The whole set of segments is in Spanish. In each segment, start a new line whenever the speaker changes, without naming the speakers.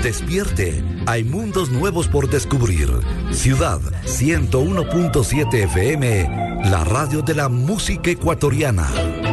Despierte, hay mundos nuevos por descubrir. Ciudad 101.7 FM, la radio de la música ecuatoriana.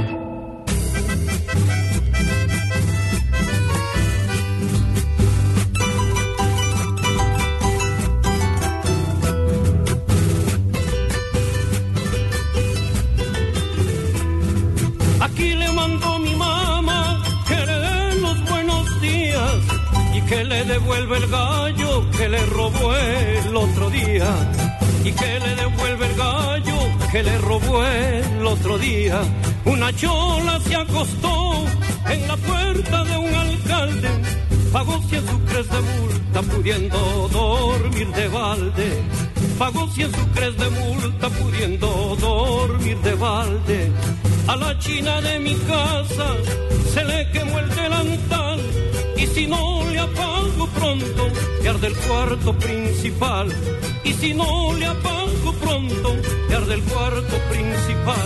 Aquí le mando mi mamá que le dé los buenos días y que le devuelva el gallo que le robó el otro día. Y que le devuelva el gallo que le robó el otro día. Una chola se acostó en la puerta de un alcalde, pagó 100 sucres de multa pudiendo dormir de balde. Pagó 100 sucres de multa pudiendo dormir de balde. A la china de mi casa se le quemó el delantal y si no le apago pronto me arde el cuarto principal. Y si no le apago pronto me arde el cuarto principal.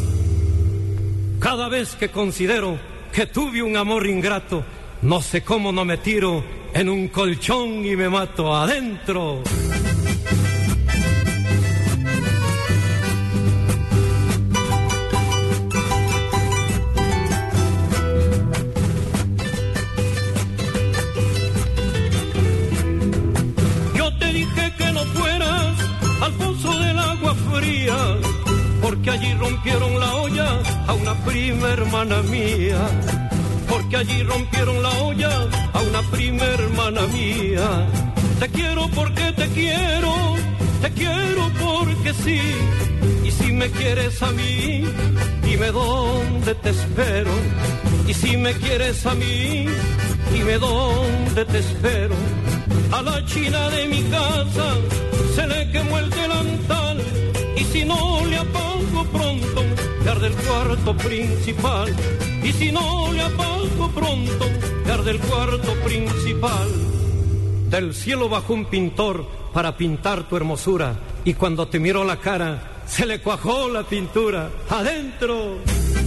Cada vez que considero que tuve un amor ingrato, no sé cómo no me tiro en un colchón y me mato adentro. Porque allí rompieron la olla a una prima hermana mía. Porque allí rompieron la olla a una prima hermana mía. Te quiero porque te quiero porque sí. Y si me quieres a mí, dime dónde te espero. Y si me quieres a mí, dime dónde te espero. A la china de mi casa se le quemó el delantal y si no le apago pronto me arde el cuarto principal. Y si no le apago pronto me arde el cuarto principal. Del cielo bajó un pintor para pintar tu hermosura y cuando te miró la cara se le cuajó la pintura adentro.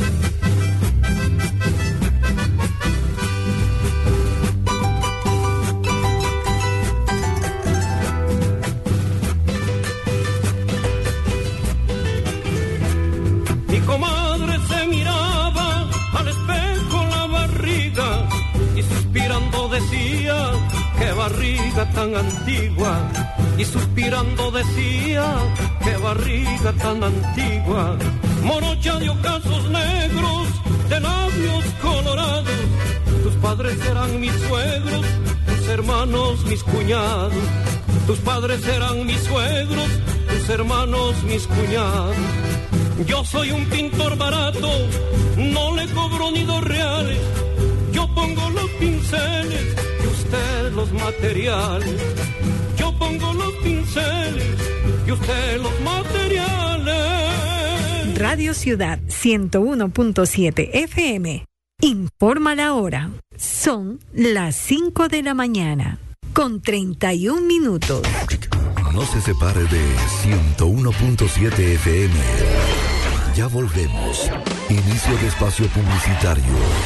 Mi comadre se miraba al espejo la barriga y suspirando decía, qué barriga tan antigua. Y suspirando decía, qué barriga tan antigua. Morocha de ocasos negros, de labios colorados. Tus padres serán mis suegros, tus hermanos mis cuñados. Tus padres serán mis suegros, tus hermanos mis cuñados. Yo soy un pintor barato, no le cobro ni 2 reales. Yo pongo los pinceles y usted los materiales. Yo pongo los pinceles y usted los materiales.
Radio Ciudad 101.7 FM. Informa la hora. Son las 5 de la mañana, con 31 minutos.
No se separe de 101.7 FM. Ya volvemos. Inicio de espacio publicitario.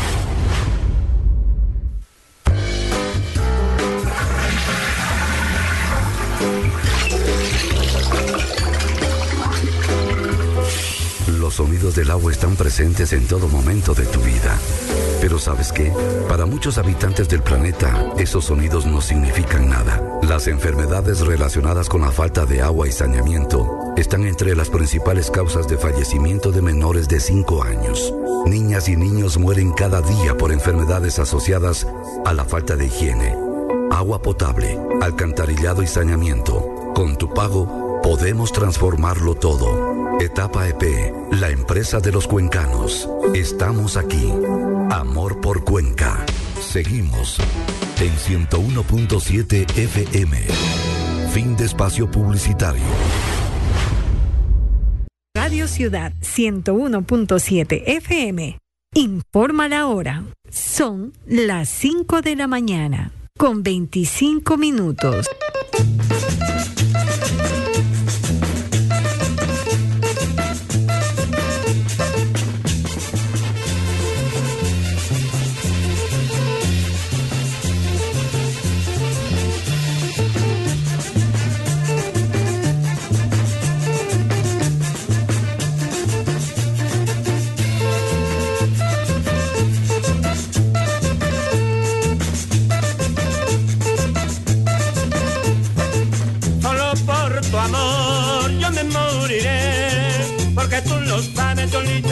Los sonidos del agua están presentes en todo momento de tu vida. Pero ¿sabes qué? Para muchos habitantes del planeta, esos sonidos no significan nada. Las enfermedades relacionadas con la falta de agua y saneamiento están entre las principales causas de fallecimiento de menores de 5 años. Niñas y niños mueren cada día por enfermedades asociadas a la falta de higiene. Agua potable, alcantarillado y saneamiento. Con tu pago, podemos transformarlo todo. Etapa EP, la empresa de los cuencanos. Estamos aquí. Amor por Cuenca. Seguimos en 101.7 FM. Fin de espacio publicitario.
Radio Ciudad 101.7 FM. Informa la hora. Son las 5 de la mañana, con 25 minutos.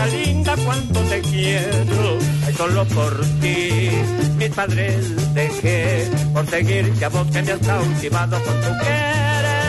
Cholita linda, cuánto te quiero, ay, solo por ti mis padres dejé, por seguirte a vos que me has cautivado con tu querer.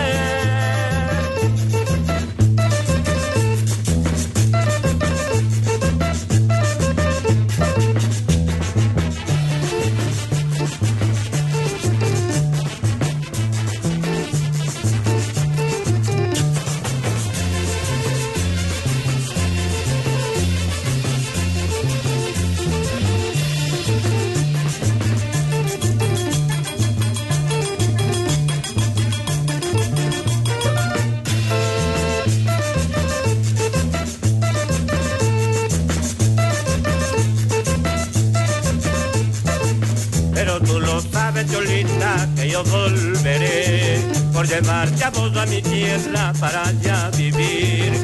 Cholita, que yo volveré por llevarte a vos a mi tierra para allá vivir,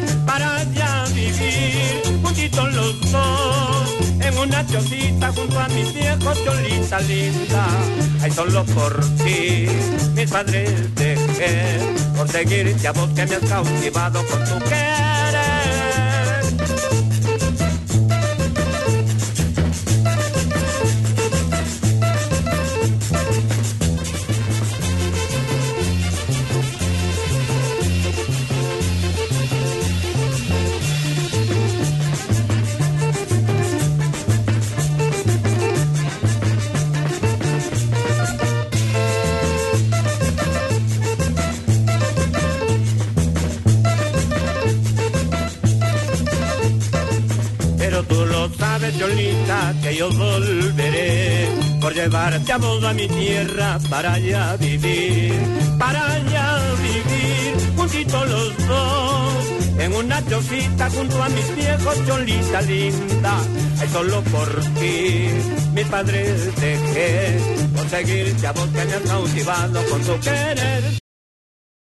juntitos los dos, en una chocita junto a mis viejos, Cholita linda, ay, solo por ti mis padres dejé, por seguirte a vos que me has cautivado con tu querer. Cholita, que yo volveré por llevarte a vos a mi tierra para allá vivir, juntitos los dos, en una chocita junto a mis viejos, Cholita linda, ay, solo por ti mis padres dejé, por seguirte a vos que me has cautivado con tu querer.